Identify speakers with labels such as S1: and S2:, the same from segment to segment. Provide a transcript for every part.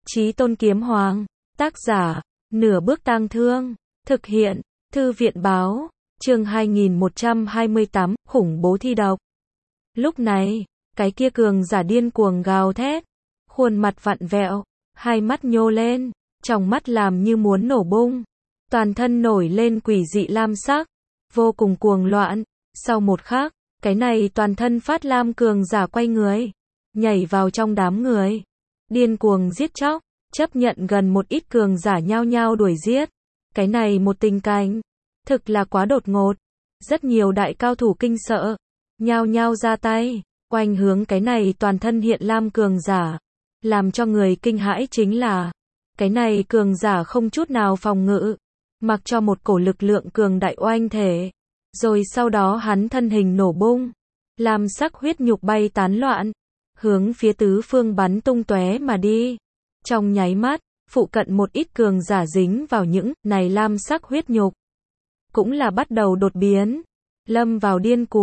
S1: Chí Tôn Kiếm Hoàng, tác giả, Nửa Bước Tang Thương, thực hiện, Thư viện báo, chương 2128, khủng bố thi độc. Lúc này, cái kia cường giả điên cuồng gào thét, khuôn mặt vặn vẹo, hai mắt nhô lên, trong mắt làm như muốn nổ bung, toàn thân nổi lên quỷ dị lam sắc, vô cùng cuồng loạn. Sau một khắc, cái này toàn thân phát lam cường giả quay người, nhảy vào trong đám người, điên cuồng giết chóc, chấp nhận gần một ít cường giả nhao nhao đuổi giết. Cái này một tình cảnh, thực là quá đột ngột, rất nhiều đại cao thủ kinh sợ, nhao nhao ra tay, oanh hướng cái này toàn thân hiện lam cường giả. Làm cho người kinh hãi chính là, cái này cường giả không chút nào phòng ngự, mặc cho một cổ lực lượng cường đại oanh thể, rồi sau đó hắn thân hình nổ bung, lam sắc huyết nhục bay tán loạn, hướng phía tứ phương bắn tung tóe mà đi. Trong nháy mắt, phụ cận một ít cường giả dính vào những này lam sắc huyết nhục, cũng là bắt đầu đột biến, lâm vào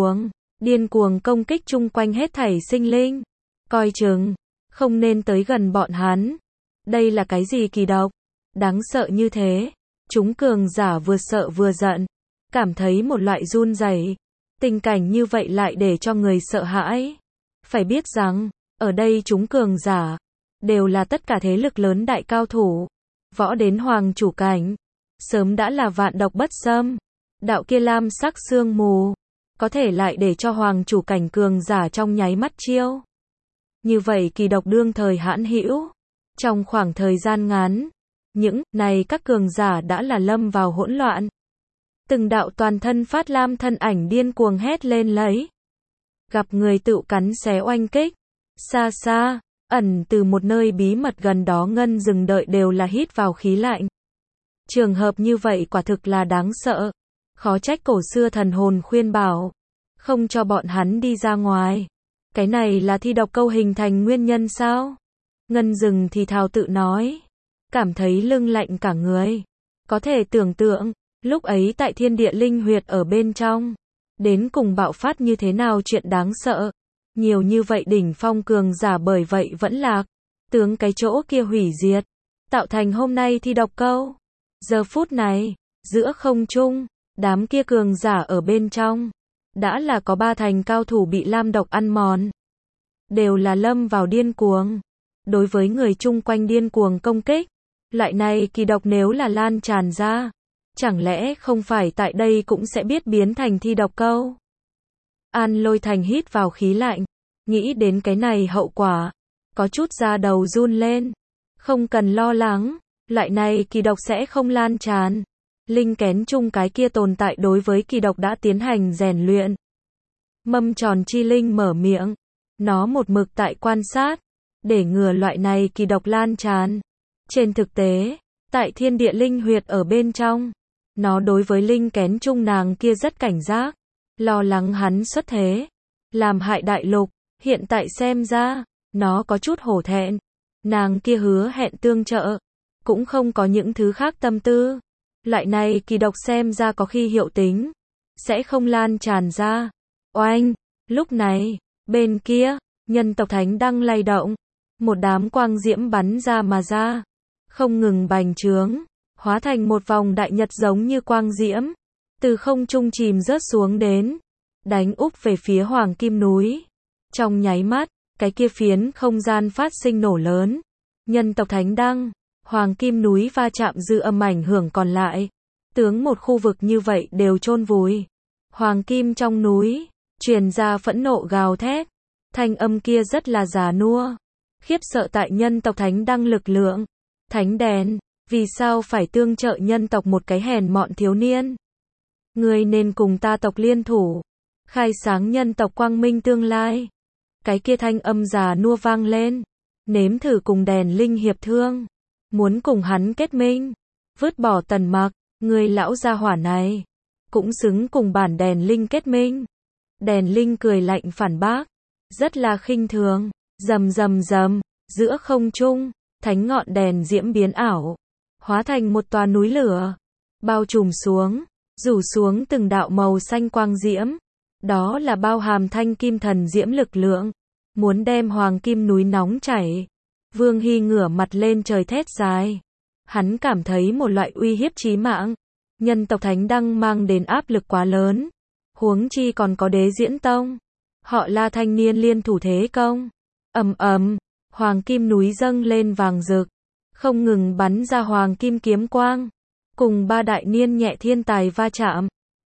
S1: điên cuồng công kích chung quanh hết thảy sinh linh. Coi chừng, không nên tới gần bọn hắn. Đây là cái gì kỳ độc? Đáng sợ như thế. Chúng cường giả vừa sợ vừa giận, cảm thấy một loại run rẩy. Tình cảnh như vậy lại để cho người sợ hãi. Phải biết rằng, ở đây chúng cường giả đều là tất cả thế lực lớn đại cao thủ, võ đến hoàng chủ cảnh, sớm đã là vạn độc bất xâm. Đạo kia lam sắc sương mù, có thể lại để cho hoàng chủ cảnh cường giả trong nháy mắt chiêu. Như vậy kỳ độc đương thời hãn hữu. Trong khoảng thời gian ngắn, những này các cường giả đã là lâm vào hỗn loạn. Từng đạo toàn thân phát lam thân ảnh điên cuồng hét lên lấy. Gặp người tự cắn xé oanh kích. Xa xa, ẩn từ một nơi bí mật gần đó ngân rừng đợi đều là hít vào khí lạnh. Trường hợp như vậy quả thực là đáng sợ. Khó trách cổ xưa thần hồn khuyên bảo, không cho bọn hắn đi ra ngoài. Cái này là thi độc câu hình thành nguyên nhân sao? Ngân rừng thì thào tự nói, cảm thấy lưng lạnh cả người. Có thể tưởng tượng, lúc ấy tại thiên địa linh huyệt ở bên trong, đến cùng bạo phát như thế nào chuyện đáng sợ. Nhiều như vậy đỉnh phong cường giả bởi vậy vẫn lạc, tướng cái chỗ kia hủy diệt, tạo thành hôm nay thi độc câu. Giờ phút này, giữa không trung, đám kia cường giả ở bên trong, đã là có 3 thành cao thủ bị lam độc ăn mòn. Đều là lâm vào điên cuồng. Đối với người chung quanh điên cuồng công kích. Loại này kỳ độc nếu là lan tràn ra, chẳng lẽ không phải tại đây cũng sẽ biết biến thành thi độc câu. An Lôi Thành hít vào khí lạnh, nghĩ đến cái này hậu quả, có chút da đầu run lên. Không cần lo lắng, loại này kỳ độc sẽ không lan tràn. Linh kén chung cái kia tồn tại đối với kỳ độc đã tiến hành rèn luyện. Mâm tròn chi linh mở miệng, nó một mực tại quan sát, để ngừa loại này kỳ độc lan tràn. Trên thực tế, tại thiên địa linh huyệt ở bên trong, nó đối với linh kén chung nàng kia rất cảnh giác, lo lắng hắn xuất thế, làm hại đại lục. Hiện tại xem ra, nó có chút hổ thẹn. Nàng kia hứa hẹn tương trợ, cũng không có những thứ khác tâm tư. Loại này kỳ độc xem ra có khi hiệu tính, sẽ không lan tràn ra. Oanh! Lúc này, bên kia, nhân tộc thánh đang lay động. Một đám quang diễm bắn ra mà ra, không ngừng bành trướng, hóa thành một vòng đại nhật giống như quang diễm, từ không trung chìm rớt xuống đến, đánh úp về phía Hoàng Kim núi. Trong nháy mắt, cái kia phiến không gian phát sinh nổ lớn. Nhân tộc thánh đăng, Hoàng Kim núi va chạm dư âm ảnh hưởng còn lại, tướng một khu vực như vậy đều chôn vùi. Hoàng Kim trong núi, truyền ra phẫn nộ gào thét, thanh âm kia rất là già nua. Khiếp sợ tại nhân tộc thánh đăng lực lượng. Thánh đèn, vì sao phải tương trợ nhân tộc một cái hèn mọn thiếu niên? Người nên cùng ta tộc liên thủ, khai sáng nhân tộc quang minh tương lai. Cái kia thanh âm già nua vang lên, nếm thử cùng đèn linh hiệp thương, muốn cùng hắn kết minh, vứt bỏ Tần Mặc, người lão gia hỏa này, cũng xứng cùng bản đèn linh kết minh. Đèn linh cười lạnh phản bác, rất là khinh thường. Rầm rầm rầm, giữa không trung, thánh ngọn đèn diễm biến ảo, hóa thành một tòa núi lửa, bao trùm xuống, rủ xuống từng đạo màu xanh quang diễm. Đó là bao hàm thanh kim thần diễm lực lượng, muốn đem Hoàng Kim núi nóng chảy. Vương Hy ngửa mặt lên trời thét dài. Hắn cảm thấy một loại uy hiếp chí mạng. Nhân tộc Thánh Đăng mang đến áp lực quá lớn. Huống chi còn có Đế Diễn Tông. Họ La thanh niên liên thủ thế công. Ầm ầm, hoàng kim núi dâng lên vàng rực, không ngừng bắn ra hoàng kim kiếm quang, cùng ba đại niên nhẹ thiên tài va chạm.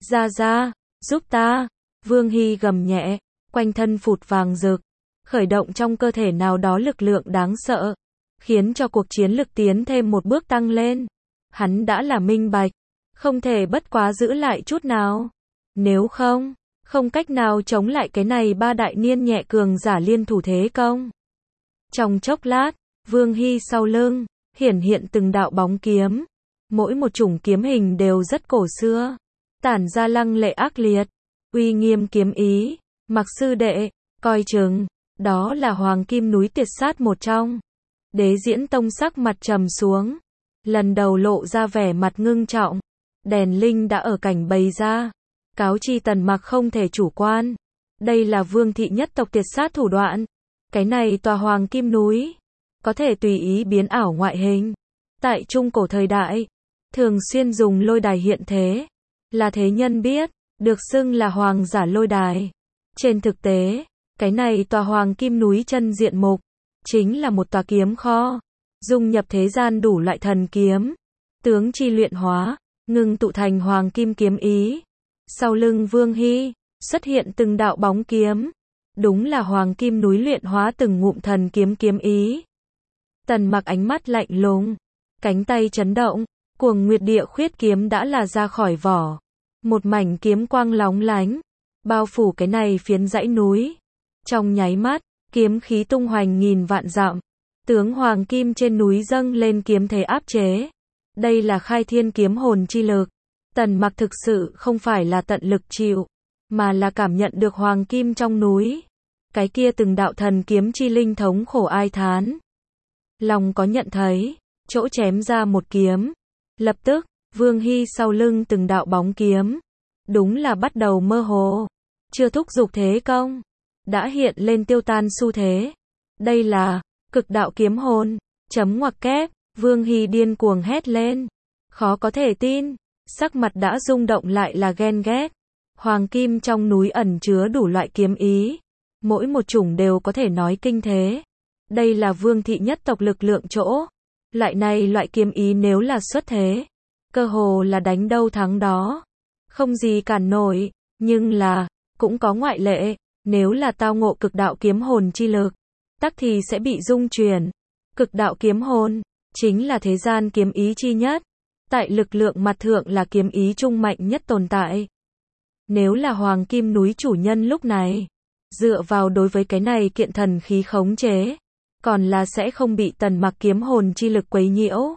S1: Ra, giúp ta, Vương Hy gầm nhẹ, quanh thân phụt vàng rực, khởi động trong cơ thể nào đó lực lượng đáng sợ, khiến cho cuộc chiến lực tiến thêm một bước tăng lên. Hắn đã là minh bạch, không thể bất quá giữ lại chút nào. Nếu không cách nào chống lại cái này ba đại niên nhẹ cường giả liên thủ thế công. Trong chốc lát, Vương Hy sau lưng hiển hiện từng đạo bóng kiếm, mỗi một chủng kiếm hình đều rất cổ xưa, tản ra lăng lệ ác liệt, uy nghiêm kiếm ý. Mặc sư đệ, coi chừng, đó là Hoàng Kim núi Tiệt Sát một trong. Đế Diễn Tông sắc mặt trầm xuống, lần đầu lộ ra vẻ mặt ngưng trọng. Đèn linh đã ở cảnh bày ra, cáo chi Tần Mặc không thể chủ quan. Đây là Vương thị nhất tộc tiệt sát thủ đoạn. Cái này tòa Hoàng Kim núi có thể tùy ý biến ảo ngoại hình. Tại trung cổ thời đại, thường xuyên dùng lôi đài hiện thế, là thế nhân biết, được xưng là hoàng giả lôi đài. Trên thực tế, cái này tòa Hoàng Kim núi chân diện mục chính là một tòa kiếm kho, dung nhập thế gian đủ loại thần kiếm, tướng chi luyện hóa, ngưng tụ thành hoàng kim kiếm ý. Sau lưng Vương Hy xuất hiện từng đạo bóng kiếm, đúng là Hoàng Kim núi luyện hóa từng ngụm thần kiếm kiếm ý. Tần Mặc ánh mắt lạnh lùng, cánh tay chấn động, Cuồng Nguyệt Địa Khuyết kiếm đã là ra khỏi vỏ, một mảnh kiếm quang lóng lánh, bao phủ cái này phiến dãy núi. Trong nháy mắt, kiếm khí tung hoành nghìn vạn dặm, tướng hoàng kim trên núi dâng lên kiếm thế áp chế. Đây là khai thiên kiếm hồn chi lực. Tần Mặc thực sự không phải là tận lực chịu, mà là cảm nhận được hoàng kim trong núi. Cái kia từng đạo thần kiếm chi linh thống khổ ai thán. Lòng có nhận thấy, chỗ chém ra một kiếm. Lập tức, Vương Hy sau lưng từng đạo bóng kiếm. Đúng là bắt đầu mơ hồ. Chưa thúc giục thế công, đã hiện lên tiêu tan xu thế. Đây là cực đạo kiếm hồn. Chấm ngoặc kép, Vương Hy điên cuồng hét lên. Khó có thể tin, sắc mặt đã rung động lại là ghen ghét. Hoàng kim trong núi ẩn chứa đủ loại kiếm ý, mỗi một chủng đều có thể nói kinh thế. Đây là Vương thị nhất tộc lực lượng chỗ. Loại kiếm ý nếu là xuất thế, cơ hồ là đánh đâu thắng đó, không gì cản nổi. Nhưng là, cũng có ngoại lệ, nếu là tao ngộ cực đạo kiếm hồn chi lực, tắc thì sẽ bị dung chuyển. Cực đạo kiếm hồn chính là thế gian kiếm ý chi nhất, tại lực lượng mặt thượng là kiếm ý trung mạnh nhất tồn tại. Nếu là Hoàng Kim núi chủ nhân lúc này, dựa vào đối với cái này kiện thần khí khống chế, còn là sẽ không bị Tần Mặc kiếm hồn chi lực quấy nhiễu.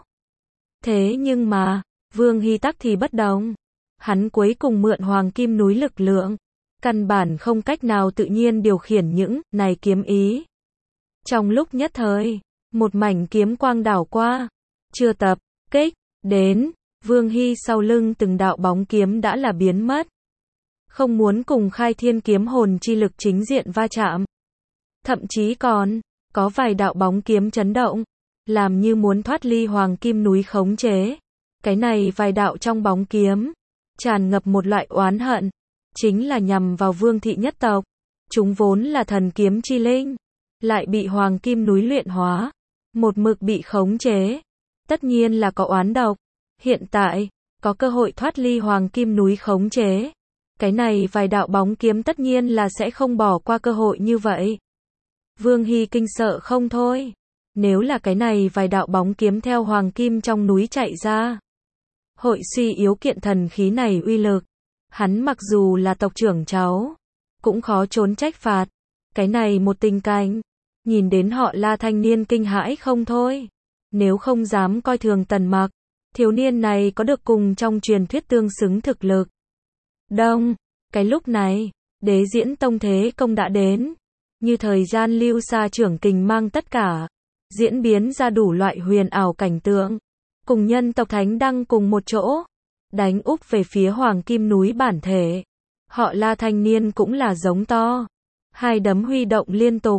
S1: Thế nhưng mà, Vương Hy tắc thì bất đồng. Hắn cuối cùng mượn Hoàng Kim núi lực lượng, căn bản không cách nào tự nhiên điều khiển những này kiếm ý. Trong lúc nhất thời, một mảnh kiếm quang đảo qua, chưa tập kích đến, Vương Hy sau lưng từng đạo bóng kiếm đã là biến mất. Không muốn cùng khai thiên kiếm hồn chi lực chính diện va chạm. Thậm chí còn có vài đạo bóng kiếm chấn động, làm như muốn thoát ly Hoàng Kim núi khống chế. Cái này vài đạo trong bóng kiếm tràn ngập một loại oán hận, chính là nhằm vào Vương thị nhất tộc. Chúng vốn là thần kiếm chi linh, lại bị Hoàng Kim núi luyện hóa, một mực bị khống chế, tất nhiên là có oán độc. Hiện tại, có cơ hội thoát ly Hoàng Kim núi khống chế, cái này vài đạo bóng kiếm tất nhiên là sẽ không bỏ qua cơ hội như vậy. Vương Hy kinh sợ không thôi. Nếu là cái này vài đạo bóng kiếm theo Hoàng Kim trong núi chạy ra, hội suy yếu kiện thần khí này uy lực. Hắn mặc dù là tộc trưởng cháu, cũng khó trốn trách phạt. Cái này một tình cảnh, nhìn đến họ La thanh niên kinh hãi không thôi. Nếu không dám coi thường Tần Mặc, thiếu niên này có được cùng trong truyền thuyết tương xứng thực lực. Đông, cái lúc này, Đế Diễn Tông thế công đã đến. Như thời gian lưu xa trưởng kình mang tất cả, diễn biến ra đủ loại huyền ảo cảnh tượng. Cùng nhân tộc Thánh Đăng cùng một chỗ, đánh úp về phía Hoàng Kim núi bản thể. Họ La thanh niên cũng là giống to. Hai đấm huy động liên tục,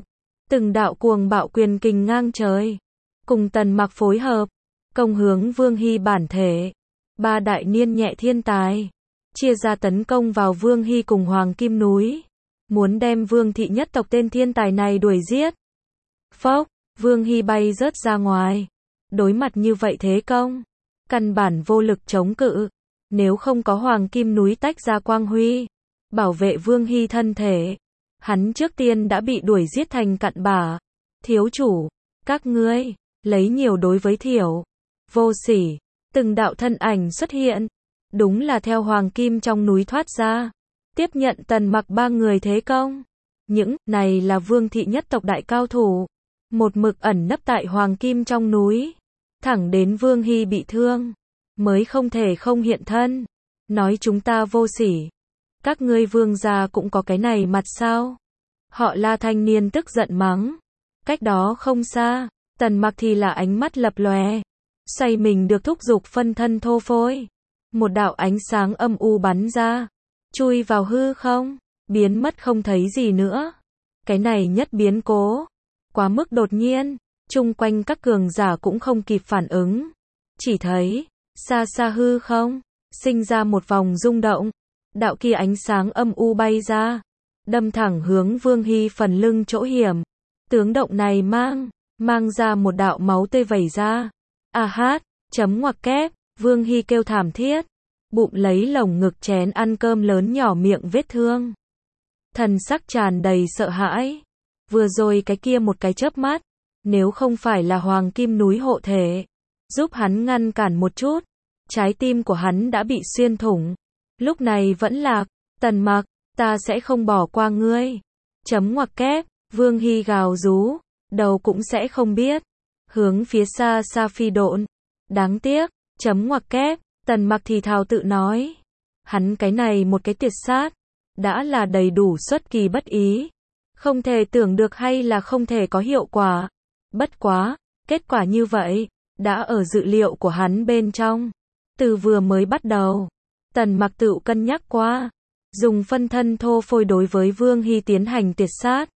S1: từng đạo cuồng bạo quyền kình ngang trời, cùng Tần Mặc phối hợp, công hướng Vương Hy bản thể. Ba đại niên nhẹ thiên tài, chia ra tấn công vào Vương Hy cùng Hoàng Kim núi, muốn đem Vương thị nhất tộc tên thiên tài này đuổi giết. Phốc, Vương Hy bay rớt ra ngoài. Đối mặt như vậy thế công, căn bản vô lực chống cự. Nếu không có Hoàng Kim núi tách ra quang huy, bảo vệ Vương Hy thân thể, hắn trước tiên đã bị đuổi giết thành cặn bã. Thiếu chủ, các ngươi, lấy nhiều đối với thiểu. Vô sỉ, từng đạo thân ảnh xuất hiện, đúng là theo Hoàng Kim trong núi thoát ra, tiếp nhận Tần Mặc ba người thế công. Những này là Vương thị nhất tộc đại cao thủ, một mực ẩn nấp tại Hoàng Kim trong núi, thẳng đến Vương Hy bị thương, mới không thể không hiện thân, nói chúng ta vô sỉ. Các ngươi Vương gia cũng có cái này mặt sao? Họ La thanh niên tức giận mắng. Cách đó không xa, Tần Mặc thì là ánh mắt lập lòe, xoay mình được thúc giục phân thân thô phôi. Một đạo ánh sáng âm u bắn ra, chui vào hư không, biến mất không thấy gì nữa. Cái này nhất biến cố, quá mức đột nhiên, chung quanh các cường giả cũng không kịp phản ứng. Chỉ thấy, xa xa hư không, sinh ra một vòng rung động. Đạo kia ánh sáng âm u bay ra, đâm thẳng hướng Vương Hy phần lưng chỗ hiểm. Tướng động này mang ra một đạo máu tươi vẩy ra. A hát, chấm ngoặc kép, Vương Hy kêu thảm thiết, bụng lấy lồng ngực chén ăn cơm lớn nhỏ miệng vết thương. Thần sắc tràn đầy sợ hãi. Vừa rồi cái kia một cái chớp mắt, nếu không phải là Hoàng Kim núi hộ thể, giúp hắn ngăn cản một chút, trái tim của hắn đã bị xuyên thủng. Lúc này vẫn lạc, Tần Mặc, ta sẽ không bỏ qua ngươi. Chấm ngoặc kép, Vương Hy gào rú, đầu cũng sẽ không biết. Hướng phía xa xa phi độn. Đáng tiếc, chấm ngoặc kép, Tần Mặc thì thào tự nói. Hắn cái này một cái tuyệt sát, đã là đầy đủ xuất kỳ bất ý. Không thể tưởng được hay là không thể có hiệu quả. Bất quá, kết quả như vậy, đã ở dự liệu của hắn bên trong. Từ vừa mới bắt đầu, Tần Mặc tự cân nhắc qua, dùng phân thân thô phôi đối với Vương Hy tiến hành tuyệt sát.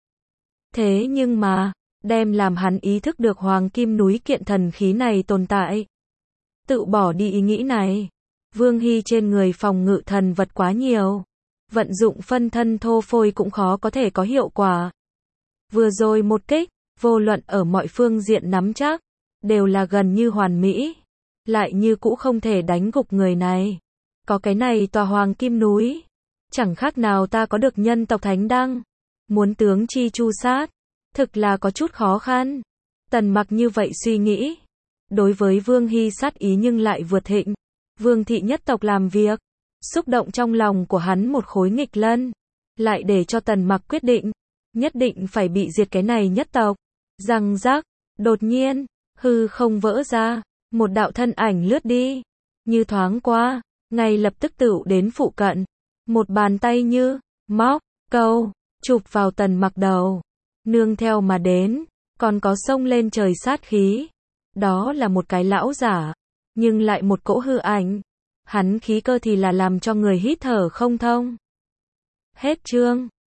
S1: Thế nhưng mà, đem làm hắn ý thức được Hoàng Kim núi kiện thần khí này tồn tại. Tự bỏ đi ý nghĩ này. Vương Hy trên người phòng ngự thần vật quá nhiều, vận dụng phân thân thô phôi cũng khó có thể có hiệu quả. Vừa rồi một kích, vô luận ở mọi phương diện nắm chắc, đều là gần như hoàn mỹ, lại như cũ không thể đánh gục người này. Có cái này tòa Hoàng Kim núi, chẳng khác nào ta có được nhân tộc thánh đăng, muốn tướng chi chu sát, thực là có chút khó khăn. Tần Mặc như vậy suy nghĩ, đối với Vương Hy sát ý nhưng lại vượt thịnh. Vương thị nhất tộc làm việc, xúc động trong lòng của hắn một khối nghịch lân, lại để cho Tần Mặc quyết định, nhất định phải bị diệt cái này nhất tộc. Răng rắc, đột nhiên, hư không vỡ ra, một đạo thân ảnh lướt đi, như thoáng qua, ngay lập tức tựu đến phụ cận, một bàn tay như móc câu chụp vào Tần Mặc đầu, nương theo mà đến, còn có xông lên trời sát khí. Đó là một cái lão giả, nhưng lại một cỗ hư ảnh. Hắn khí cơ thì là làm cho người hít thở không thông. Hết chương.